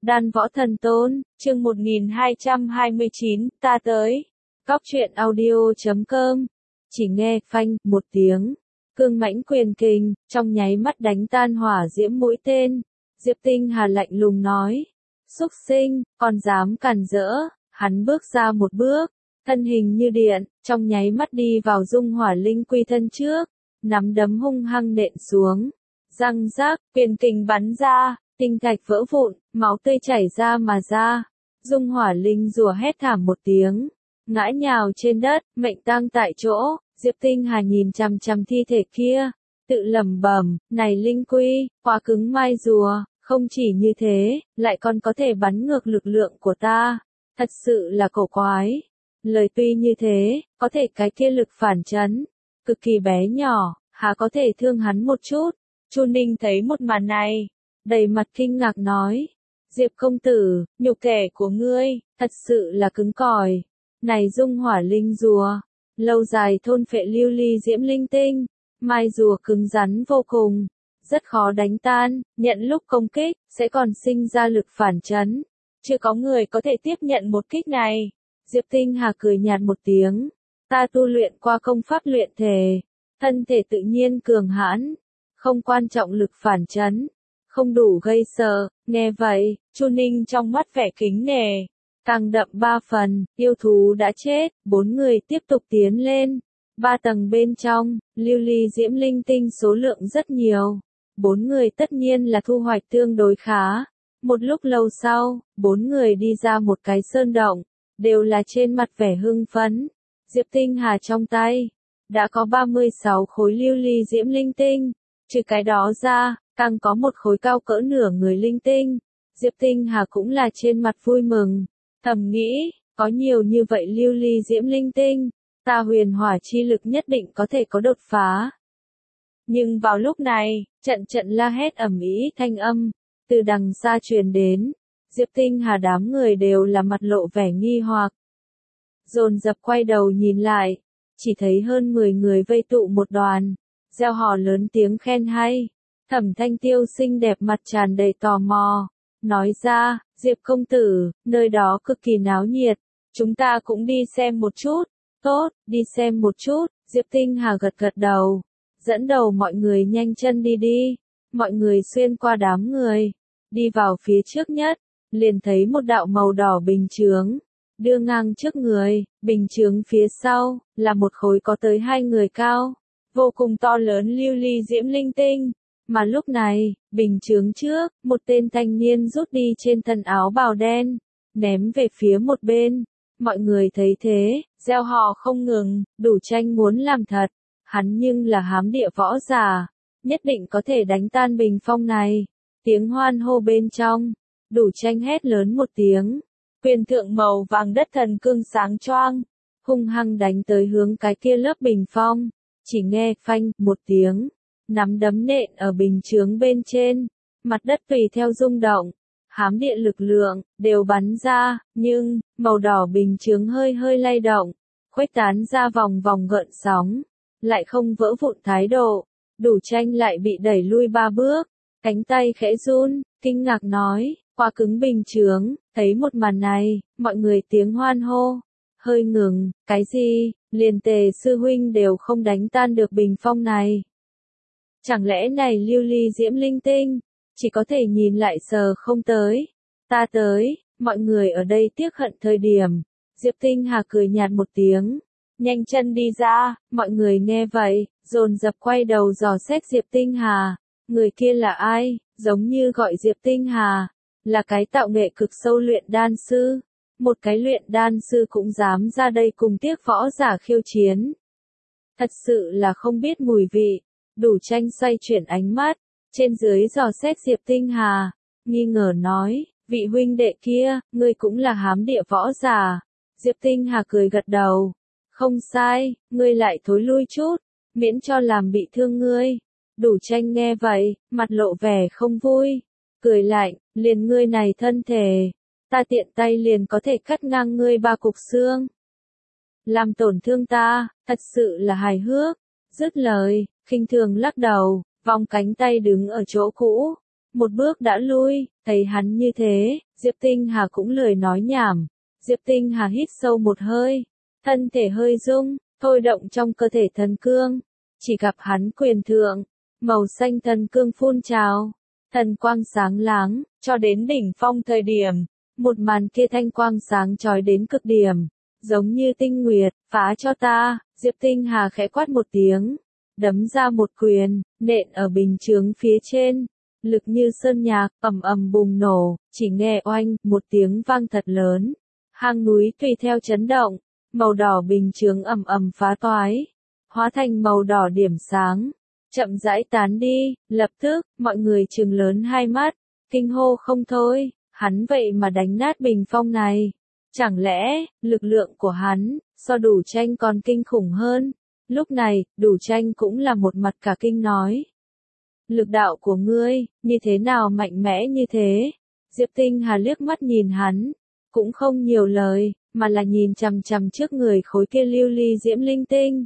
Đan Võ Thần Tôn, chương 1229, ta tới. Cóc truyện audio.com. Chỉ nghe phanh một tiếng, cương mãnh quyền kình, trong nháy mắt đánh tan hỏa diễm mũi tên. Diệp Tinh Hà lạnh lùng nói, xúc sinh, còn dám cản rỡ. Hắn bước ra một bước, thân hình như điện, trong nháy mắt đi vào dung hỏa linh quy thân trước, nắm đấm hung hăng nện xuống. Răng rác, quyền kình bắn ra, tinh thạch vỡ vụn, máu tươi chảy ra mà ra. Dung hỏa linh rùa hét thảm một tiếng, ngã nhào trên đất, mệnh tang tại chỗ. Diệp Tinh Hà nhìn chằm chằm thi thể kia, tự lẩm bẩm, này linh quy, quá cứng mai rùa, không chỉ như thế, lại còn có thể bắn ngược lực lượng của ta. Thật sự là cổ quái. Lời tuy như thế, có thể cái kia lực phản chấn, cực kỳ bé nhỏ, há có thể thương hắn một chút. Chu Ninh thấy một màn này, đầy mặt kinh ngạc nói, Diệp công tử, nhục thể của ngươi, thật sự là cứng cỏi. Này dung hỏa linh rùa, lâu dài thôn phệ lưu ly diễm linh tinh, mai rùa cứng rắn vô cùng, rất khó đánh tan, nhận lúc công kích, sẽ còn sinh ra lực phản chấn. Chưa có người có thể tiếp nhận một kích này. Diệp Tinh Hà cười nhạt một tiếng, ta tu luyện qua công pháp luyện thể, thân thể tự nhiên cường hãn, không quan trọng lực phản chấn, không đủ gây sợ. Nghe vậy, Chu Ninh trong mắt vẻ kính nể càng đậm ba phần. Yêu thú đã chết, 4 người tiếp tục tiến lên. 3 tầng bên trong, lưu ly diễm linh tinh số lượng rất nhiều. 4 người tất nhiên là thu hoạch tương đối khá. Một lúc lâu sau, 4 người đi ra một cái sơn động, đều là trên mặt vẻ hưng phấn. Diệp Tinh Hà trong tay đã có 36 khối lưu ly diễm linh tinh, trừ cái đó ra, càng có một khối cao cỡ nửa người linh tinh. Diệp Tinh Hà cũng là trên mặt vui mừng, thầm nghĩ, có nhiều như vậy lưu ly diễm linh tinh, ta huyền hỏa chi lực nhất định có thể có đột phá. Nhưng vào lúc này, trận trận la hét ầm ĩ thanh âm từ đằng xa truyền đến. Diệp Tinh Hà đám người đều là mặt lộ vẻ nghi hoặc, dồn dập quay đầu nhìn lại, chỉ thấy hơn 10 người vây tụ một đoàn, reo hò lớn tiếng khen hay. Thẩm Thanh Tiêu xinh đẹp mặt tràn đầy tò mò, nói ra, Diệp công tử, nơi đó cực kỳ náo nhiệt, chúng ta cũng đi xem một chút. Tốt, đi xem một chút. Diệp Tinh Hà gật gật đầu, dẫn đầu mọi người nhanh chân đi đi. Mọi người xuyên qua đám người, đi vào phía trước nhất, liền thấy một đạo màu đỏ bình chướng, đưa ngang trước người. Bình chướng phía sau, là một khối có tới 2 người cao, vô cùng to lớn lưu ly diễm linh tinh. Mà lúc này, bình chướng trước, một tên thanh niên rút đi trên thân áo bào đen, ném về phía một bên. Mọi người thấy thế, reo hò không ngừng, Đủ Tranh muốn làm thật. Hắn nhưng là hám địa võ giả, nhất định có thể đánh tan bình phong này. Tiếng hoan hô bên trong, Đủ Tranh hét lớn một tiếng, quyền thượng màu vàng đất thần cương sáng choang, hung hăng đánh tới hướng cái kia lớp bình phong. Chỉ nghe phanh một tiếng, nắm đấm nện ở bình chướng bên trên, mặt đất tùy theo rung động, hám địa lực lượng đều bắn ra, nhưng màu đỏ bình chướng hơi hơi lay động, khuếch tán ra vòng vòng gợn sóng, lại không vỡ vụn thái độ. Đủ Tranh lại bị đẩy lui 3 bước, cánh tay khẽ run, kinh ngạc nói, quá cứng bình chướng. Thấy một màn này, mọi người tiếng hoan hô hơi ngừng. Cái gì, liền Tề sư huynh đều không đánh tan được bình phong này? Chẳng lẽ này lưu ly diễm linh tinh, chỉ có thể nhìn lại sờ không tới? Ta tới. Mọi người ở đây tiếc hận thời điểm, Diệp Tinh Hà cười nhạt một tiếng, nhanh chân đi ra. Mọi người nghe vậy, dồn dập quay đầu dò xét Diệp Tinh Hà. Người kia là ai? Giống như gọi Diệp Tinh Hà là cái tạo nghệ cực sâu luyện đan sư. Một cái luyện đan sư cũng dám ra đây cùng tiếc võ giả khiêu chiến. Thật sự là không biết mùi vị. Đủ Tranh xoay chuyển ánh mắt, trên dưới dò xét Diệp Tinh Hà, nghi ngờ nói, vị huynh đệ kia, ngươi cũng là hám địa võ giả. Diệp Tinh Hà cười gật đầu, không sai, ngươi lại thối lui chút, miễn cho làm bị thương ngươi. Đủ Tranh nghe vậy, mặt lộ vẻ không vui, cười lạnh, liền ngươi này thân thể, ta tiện tay liền có thể cắt ngang ngươi 3 cục xương. Làm tổn thương ta, thật sự là hài hước. Dứt lời, khinh thường lắc đầu, vòng cánh tay đứng ở chỗ cũ. một bước đã lui, thấy hắn như thế, Diệp Tinh Hà cũng lười nói nhảm. Diệp Tinh Hà hít sâu một hơi, thân thể hơi rung, thôi động trong cơ thể thần cương, chỉ gặp hắn quyền thượng, màu xanh thần cương phun trào, thần quang sáng láng, cho đến đỉnh phong thời điểm, một màn kia thanh quang sáng chói đến cực điểm, giống như tinh nguyệt, phá cho ta, Diệp Tinh Hà khẽ quát một tiếng, đấm ra một quyền, nện ở bình chướng phía trên, lực như sơn nhạc, ầm ầm bùng nổ, chỉ nghe oanh, một tiếng vang thật lớn, hang núi tùy theo chấn động, màu đỏ bình chướng ầm ầm phá toái, hóa thành màu đỏ điểm sáng, chậm rãi tán đi, lập tức, mọi người trừng lớn hai mắt, kinh hô không thôi, hắn vậy mà đánh nát bình phong này. Chẳng lẽ, lực lượng của hắn, so Đủ Tranh còn kinh khủng hơn? Lúc này, Đủ Tranh cũng là một mặt cả kinh nói. Lực đạo của ngươi, như thế nào mạnh mẽ như thế? Diệp Tinh Hà liếc mắt nhìn hắn, cũng không nhiều lời, mà là nhìn chằm chằm trước người khối kia lưu ly diễm linh tinh.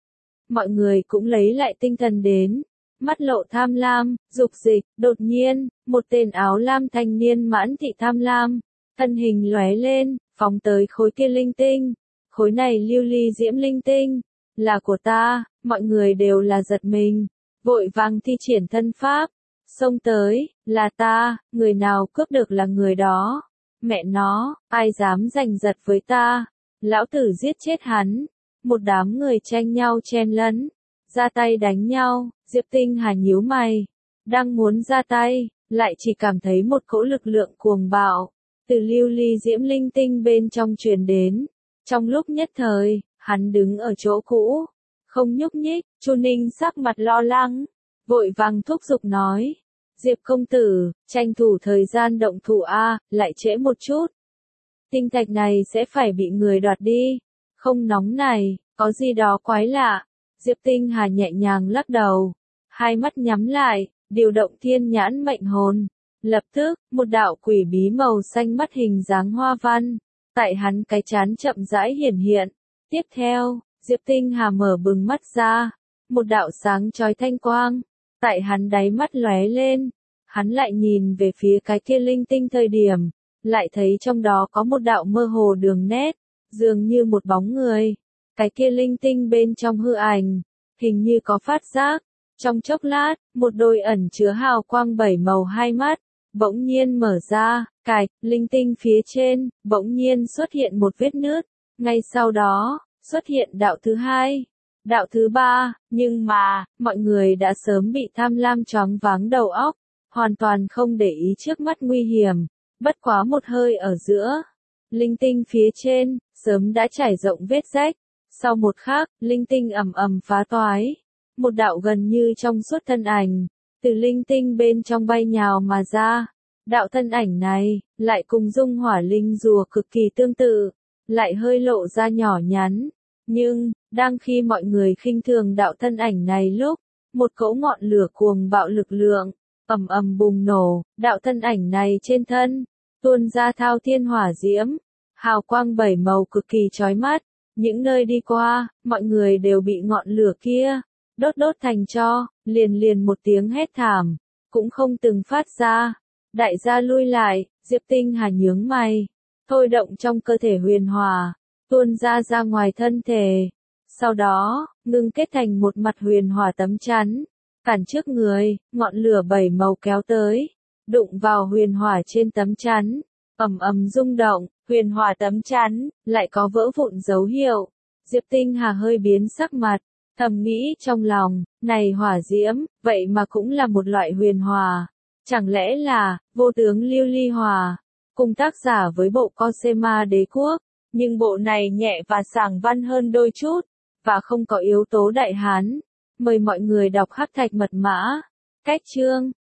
Mọi người cũng lấy lại tinh thần đến, mắt lộ tham lam, dục dịch, đột nhiên, một tên áo lam thanh niên mãn thị tham lam, thân hình lóe lên, phóng tới khối kia linh tinh. Khối này lưu ly diễm linh tinh, là của ta, mọi người đều là giật mình, vội vàng thi triển thân pháp, xông tới, là ta, người nào cướp được là người đó. Mẹ nó, ai dám giành giật với ta, lão tử giết chết hắn. Một đám người tranh nhau chen lấn, ra tay đánh nhau, Diệp Tinh Hà nhíu mày, đang muốn ra tay, lại chỉ cảm thấy một cỗ lực lượng cuồng bạo, từ lưu ly diễm linh tinh bên trong truyền đến. Trong lúc nhất thời, hắn đứng ở chỗ cũ, không nhúc nhích, Chu Ninh sắc mặt lo lắng, vội vàng thúc giục nói, Diệp công tử, tranh thủ thời gian động thủ a, lại trễ một chút. Tinh thạch này sẽ phải bị người đoạt đi, không nóng này, có gì đó quái lạ. Diệp Tinh Hà nhẹ nhàng lắc đầu, hai mắt nhắm lại, điều động thiên nhãn mệnh hồn. Lập tức, một đạo quỷ bí màu xanh mắt hình dáng hoa văn, tại hắn cái trán chậm rãi hiển hiện. Tiếp theo, Diệp Tinh Hà mở bừng mắt ra, một đạo sáng chói thanh quang, tại hắn đáy mắt lóe lên. Hắn lại nhìn về phía cái kia linh tinh thời điểm, lại thấy trong đó có một đạo mơ hồ đường nét, dường như một bóng người. Cái kia linh tinh bên trong hư ảnh, hình như có phát giác. Trong chốc lát, một đôi ẩn chứa hào quang bảy màu hai mắt, bỗng nhiên mở ra, cạch, linh tinh phía trên, bỗng nhiên xuất hiện một vết nứt. Ngay sau đó, xuất hiện đạo thứ hai, đạo thứ ba, nhưng mà, mọi người đã sớm bị tham lam choáng váng đầu óc, hoàn toàn không để ý trước mắt nguy hiểm, bất quá một hơi ở giữa. Linh tinh phía trên, sớm đã trải rộng vết rách. Sau một khắc, linh tinh ầm ầm phá toái. Một đạo gần như trong suốt thân ảnh, từ linh tinh bên trong bay nhào mà ra. Đạo thân ảnh này, lại cùng dung hỏa linh rùa cực kỳ tương tự, lại hơi lộ ra nhỏ nhắn. Nhưng, đang khi mọi người khinh thường đạo thân ảnh này lúc, một cỗ ngọn lửa cuồng bạo lực lượng, ầm ầm bùng nổ, đạo thân ảnh này trên thân, tuôn ra thao thiên hỏa diễm, hào quang bảy màu cực kỳ chói mắt. Những nơi đi qua, mọi người đều bị ngọn lửa kia đốt đốt thành tro, liền một tiếng hét thảm, cũng không từng phát ra. Đại gia lui lại, Diệp Tinh Hà nhướng mày, thôi động trong cơ thể huyền hỏa, tuôn ra ngoài thân thể. Sau đó, ngưng kết thành một mặt huyền hỏa tấm chắn, cản trước người, ngọn lửa bảy màu kéo tới, đụng vào huyền hỏa trên tấm chắn, ầm ầm rung động. Huyền hỏa tấm chắn, lại có vỡ vụn dấu hiệu. Diệp Tinh Hà hơi biến sắc mặt, thầm nghĩ trong lòng, này hỏa diễm, vậy mà cũng là một loại huyền hỏa. Chẳng lẽ là, vô tướng lưu ly hỏa, cùng tác giả với bộ Cosema đế quốc, nhưng bộ này nhẹ và sảng văn hơn đôi chút, và không có yếu tố đại hán. Mời mọi người đọc Hắc Thạch Mật Mã. Cách chương